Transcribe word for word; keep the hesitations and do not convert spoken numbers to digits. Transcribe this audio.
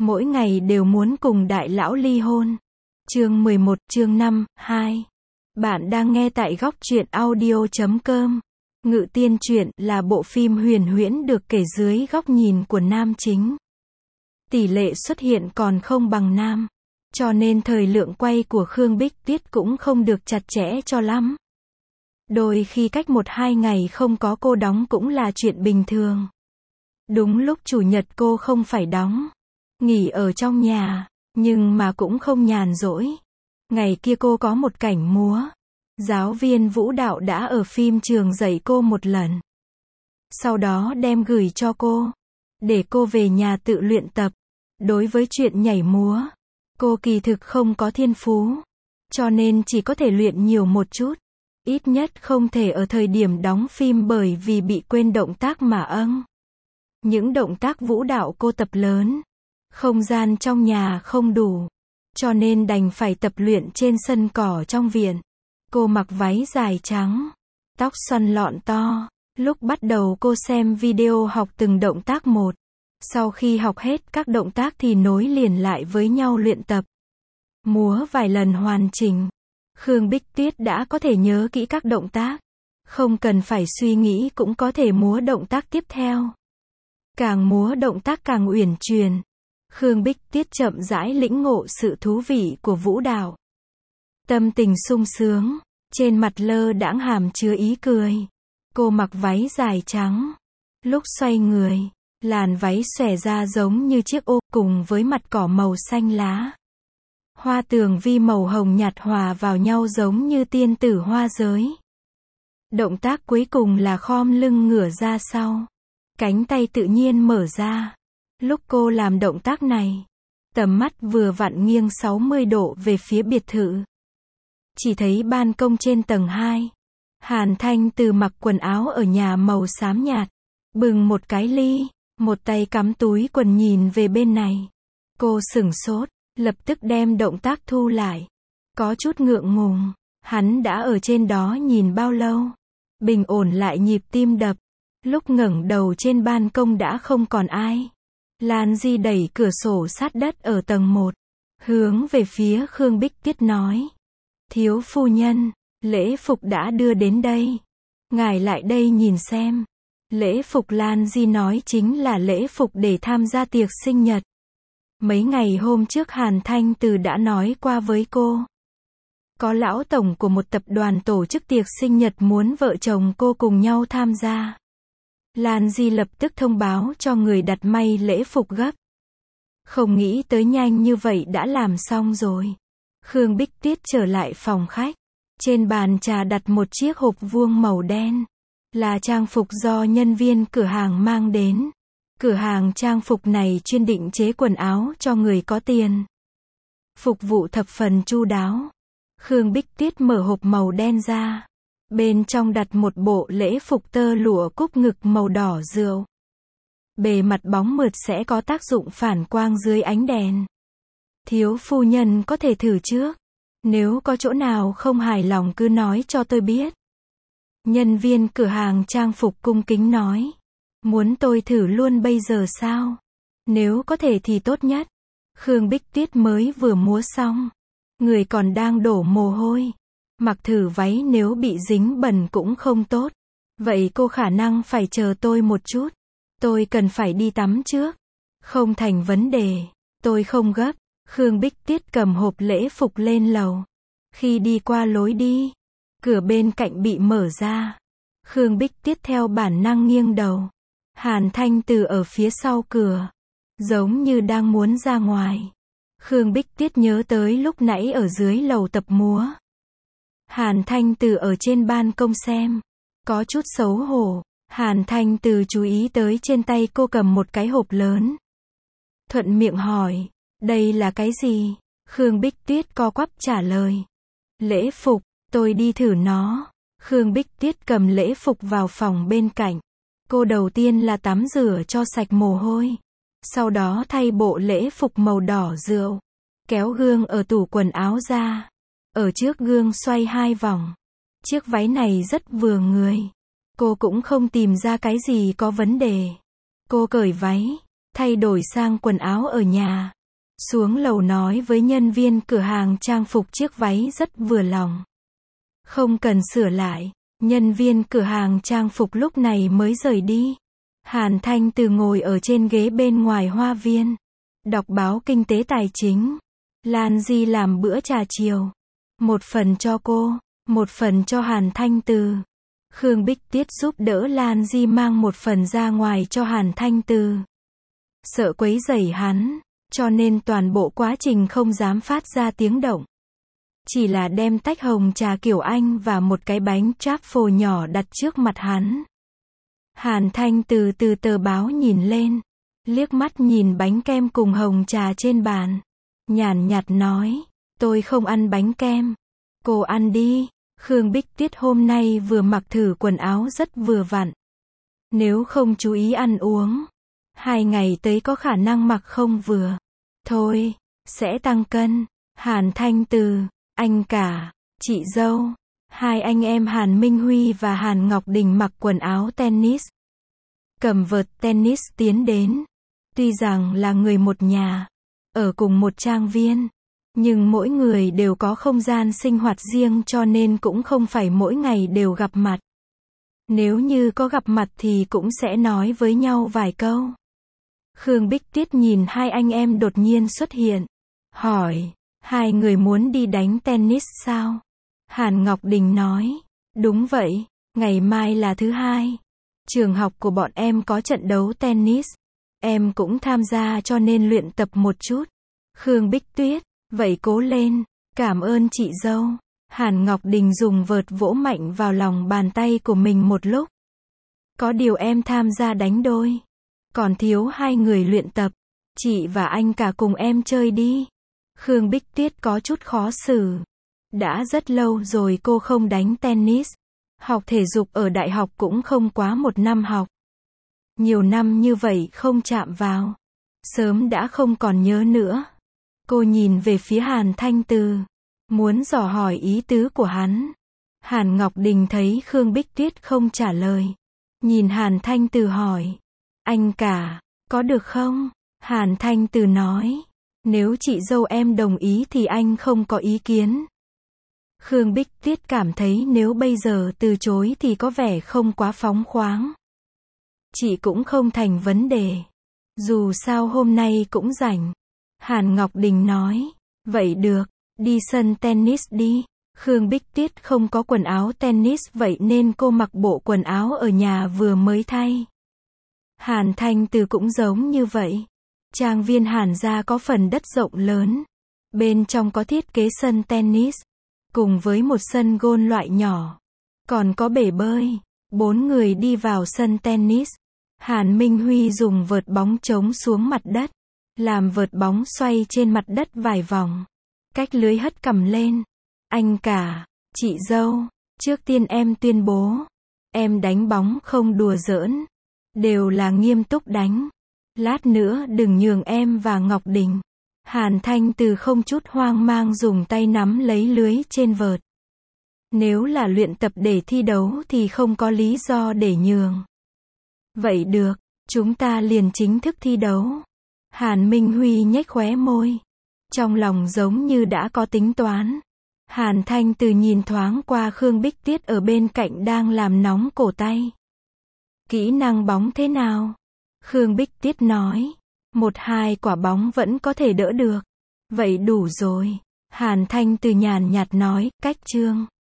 mỗi ngày đều muốn cùng đại lão ly hôn. Chương mười một, chương năm, hai. Bạn đang nghe tại góc truyện audio chấm com. Ngự Tiên Truyện là bộ phim huyền huyễn được kể dưới góc nhìn của nam chính. Tỷ lệ xuất hiện còn không bằng nam, cho nên thời lượng quay của Khương Bích Tuyết cũng không được chặt chẽ cho lắm. Đôi khi cách một hai ngày không có cô đóng cũng là chuyện bình thường. Đúng lúc chủ nhật cô không phải đóng, nghỉ ở trong nhà, nhưng mà cũng không nhàn rỗi. Ngày kia cô có một cảnh múa. Giáo viên vũ đạo đã ở phim trường dạy cô một lần. Sau đó đem gửi cho cô, để cô về nhà tự luyện tập. Đối với chuyện nhảy múa, cô kỳ thực không có thiên phú, cho nên chỉ có thể luyện nhiều một chút. Ít nhất không thể ở thời điểm đóng phim bởi vì bị quên động tác mà âng. Những động tác vũ đạo cô tập lớn, không gian trong nhà không đủ, cho nên đành phải tập luyện trên sân cỏ trong viện. Cô mặc váy dài trắng, tóc xoăn lọn to. Lúc bắt đầu cô xem video học từng động tác một. Sau khi học hết các động tác thì nối liền lại với nhau luyện tập. Múa vài lần hoàn chỉnh, Khương Bích Tuyết đã có thể nhớ kỹ các động tác. Không cần phải suy nghĩ cũng có thể múa động tác tiếp theo. Càng múa động tác càng uyển chuyển. Khương Bích Tuyết chậm rãi lĩnh ngộ sự thú vị của vũ đạo. Tâm tình sung sướng, trên mặt lơ đãng hàm chứa ý cười. Cô mặc váy dài trắng. Lúc xoay người, làn váy xòe ra giống như chiếc ô, cùng với mặt cỏ màu xanh lá. Hoa tường vi màu hồng nhạt hòa vào nhau giống như tiên tử hoa giới. Động tác cuối cùng là khom lưng ngửa ra sau. Cánh tay tự nhiên mở ra. Lúc cô làm động tác này, tầm mắt vừa vặn nghiêng sáu mươi độ về phía biệt thự. Chỉ thấy ban công trên tầng hai. Hàn Thanh Từ mặc quần áo ở nhà màu xám nhạt, bưng một cái ly, một tay cắm túi quần nhìn về bên này. Cô sửng sốt, lập tức đem động tác thu lại. Có chút ngượng ngùng, hắn đã ở trên đó nhìn bao lâu? Bình ổn lại nhịp tim đập. Lúc ngẩng đầu trên ban công đã không còn ai. Lan Di đẩy cửa sổ sát đất ở tầng một, hướng về phía Khương Bích Tuyết nói. Thiếu phu nhân, lễ phục đã đưa đến đây. Ngài lại đây nhìn xem. Lễ phục Lan Di nói chính là lễ phục để tham gia tiệc sinh nhật. Mấy ngày hôm trước Hàn Thanh Từ đã nói qua với cô. Có lão tổng của một tập đoàn tổ chức tiệc sinh nhật muốn vợ chồng cô cùng nhau tham gia. Lan Di lập tức thông báo cho người đặt may lễ phục gấp. Không nghĩ tới nhanh như vậy đã làm xong rồi. Khương Bích Tuyết trở lại phòng khách. Trên bàn trà đặt một chiếc hộp vuông màu đen. Là trang phục do nhân viên cửa hàng mang đến. Cửa hàng trang phục này chuyên định chế quần áo cho người có tiền. Phục vụ thập phần chu đáo. Khương Bích Tuyết mở hộp màu đen ra. Bên trong đặt một bộ lễ phục tơ lụa cúc ngực màu đỏ rượu. Bề mặt bóng mượt sẽ có tác dụng phản quang dưới ánh đèn. Thiếu phu nhân có thể thử trước. Nếu có chỗ nào không hài lòng cứ nói cho tôi biết. Nhân viên cửa hàng trang phục cung kính nói. Muốn tôi thử luôn bây giờ sao? Nếu có thể thì tốt nhất. Khương Bích Tuyết mới vừa múa xong. Người còn đang đổ mồ hôi. Mặc thử váy nếu bị dính bẩn cũng không tốt. Vậy cô khả năng phải chờ tôi một chút. Tôi cần phải đi tắm trước. Không thành vấn đề. Tôi không gấp. Khương Bích Tuyết cầm hộp lễ phục lên lầu. Khi đi qua lối đi, cửa bên cạnh bị mở ra. Khương Bích Tuyết theo bản năng nghiêng đầu. Hàn Thanh Từ ở phía sau cửa, giống như đang muốn ra ngoài. Khương Bích Tuyết nhớ tới lúc nãy ở dưới lầu tập múa. Hàn Thanh Từ ở trên ban công xem, có chút xấu hổ. Hàn Thanh Từ chú ý tới trên tay cô cầm một cái hộp lớn. Thuận miệng hỏi, đây là cái gì? Khương Bích Tuyết co quắp trả lời. Lễ phục, tôi đi thử nó. Khương Bích Tuyết cầm lễ phục vào phòng bên cạnh. Cô đầu tiên là tắm rửa cho sạch mồ hôi. Sau đó thay bộ lễ phục màu đỏ rượu. Kéo gương ở tủ quần áo ra. Ở trước gương xoay hai vòng. Chiếc váy này rất vừa người. Cô cũng không tìm ra cái gì có vấn đề. Cô cởi váy. thay đổi sang quần áo ở nhà. Xuống lầu nói với nhân viên cửa hàng trang phục chiếc váy rất vừa lòng. Không cần sửa lại. Nhân viên cửa hàng trang phục lúc này mới rời đi. Hàn Thanh Từ ngồi ở trên ghế bên ngoài hoa viên. Đọc báo kinh tế tài chính. Lan Di làm bữa trà chiều. Một phần cho cô, một phần cho Hàn Thanh Từ. Khương Bích Tuyết giúp đỡ Lan Di mang một phần ra ngoài cho Hàn Thanh Từ. Sợ quấy rầy hắn, cho nên toàn bộ quá trình không dám phát ra tiếng động. Chỉ là đem tách hồng trà kiểu Anh và một cái bánh truffle nhỏ đặt trước mặt hắn. Hàn Thanh Từ từ tờ báo nhìn lên, liếc mắt nhìn bánh kem cùng hồng trà trên bàn. Nhàn nhạt nói, tôi không ăn bánh kem. Cô ăn đi. Khương Bích Tuyết hôm nay vừa mặc thử quần áo rất vừa vặn. Nếu không chú ý ăn uống, hai ngày tới có khả năng mặc không vừa. Thôi, sẽ tăng cân. Hàn Thanh Từ, anh cả, chị dâu, hai anh em Hàn Minh Huy và Hàn Ngọc Đình mặc quần áo tennis. Cầm vợt tennis tiến đến. Tuy rằng là người một nhà, ở cùng một trang viên, nhưng mỗi người đều có không gian sinh hoạt riêng cho nên cũng không phải mỗi ngày đều gặp mặt. Nếu như có gặp mặt thì cũng sẽ nói với nhau vài câu. Khương Bích Tuyết nhìn hai anh em đột nhiên xuất hiện. Hỏi, hai người muốn đi đánh tennis sao? Hàn Ngọc Đình nói, đúng vậy, ngày mai là thứ hai. Trường học của bọn em có trận đấu tennis. Em cũng tham gia cho nên luyện tập một chút. Khương Bích Tuyết, vậy cố lên, cảm ơn chị dâu. Hàn Ngọc Đình dùng vợt vỗ mạnh vào lòng bàn tay của mình một lúc. Có điều em tham gia đánh đôi. Còn thiếu hai người luyện tập. Chị và anh cả cùng em chơi đi. Khương Bích Tuyết có chút khó xử. Đã rất lâu rồi cô không đánh tennis. Học thể dục ở đại học cũng không quá một năm học. Nhiều năm như vậy không chạm vào. Sớm đã không còn nhớ nữa. Cô nhìn về phía Hàn Thanh Từ. Muốn dò hỏi ý tứ của hắn. Hàn Ngọc Đình thấy Khương Bích Tuyết không trả lời. Nhìn Hàn Thanh Từ hỏi. Anh cả, có được không? Hàn Thanh Từ nói. Nếu chị dâu em đồng ý thì anh không có ý kiến. Khương Bích Tuyết cảm thấy nếu bây giờ từ chối thì có vẻ không quá phóng khoáng. Chị cũng không thành vấn đề. Dù sao hôm nay cũng rảnh. Hàn Ngọc Đình nói. Vậy được, đi sân tennis đi. Khương Bích Tuyết không có quần áo tennis vậy nên cô mặc bộ quần áo ở nhà vừa mới thay. Hàn Thanh Từ cũng giống như vậy. Trang viên Hàn gia có phần đất rộng lớn. Bên trong có thiết kế sân tennis. Cùng với một sân gôn loại nhỏ. Còn có bể bơi. Bốn người đi vào sân tennis. Hàn Minh Huy dùng vợt bóng chống xuống mặt đất. Làm vợt bóng xoay trên mặt đất vài vòng. Cách lưới hất cầm lên. Anh cả, chị dâu, trước tiên em tuyên bố. Em đánh bóng không đùa giỡn. Đều là nghiêm túc đánh. Lát nữa đừng nhường em và Ngọc Đình. Hàn Thanh Từ không chút hoang mang dùng tay nắm lấy lưới trên vợt. Nếu là luyện tập để thi đấu thì không có lý do để nhường. Vậy được, chúng ta liền chính thức thi đấu. Hàn Minh Huy nhếch khóe môi. Trong lòng giống như đã có tính toán. Hàn Thanh Từ nhìn thoáng qua Khương Bích Tuyết ở bên cạnh đang làm nóng cổ tay. Kỹ năng bóng thế nào? Khương Bích Tuyết nói. Một hai quả bóng vẫn có thể đỡ được. Vậy đủ rồi. Hàn Thanh Từ nhàn nhạt nói, cách chương.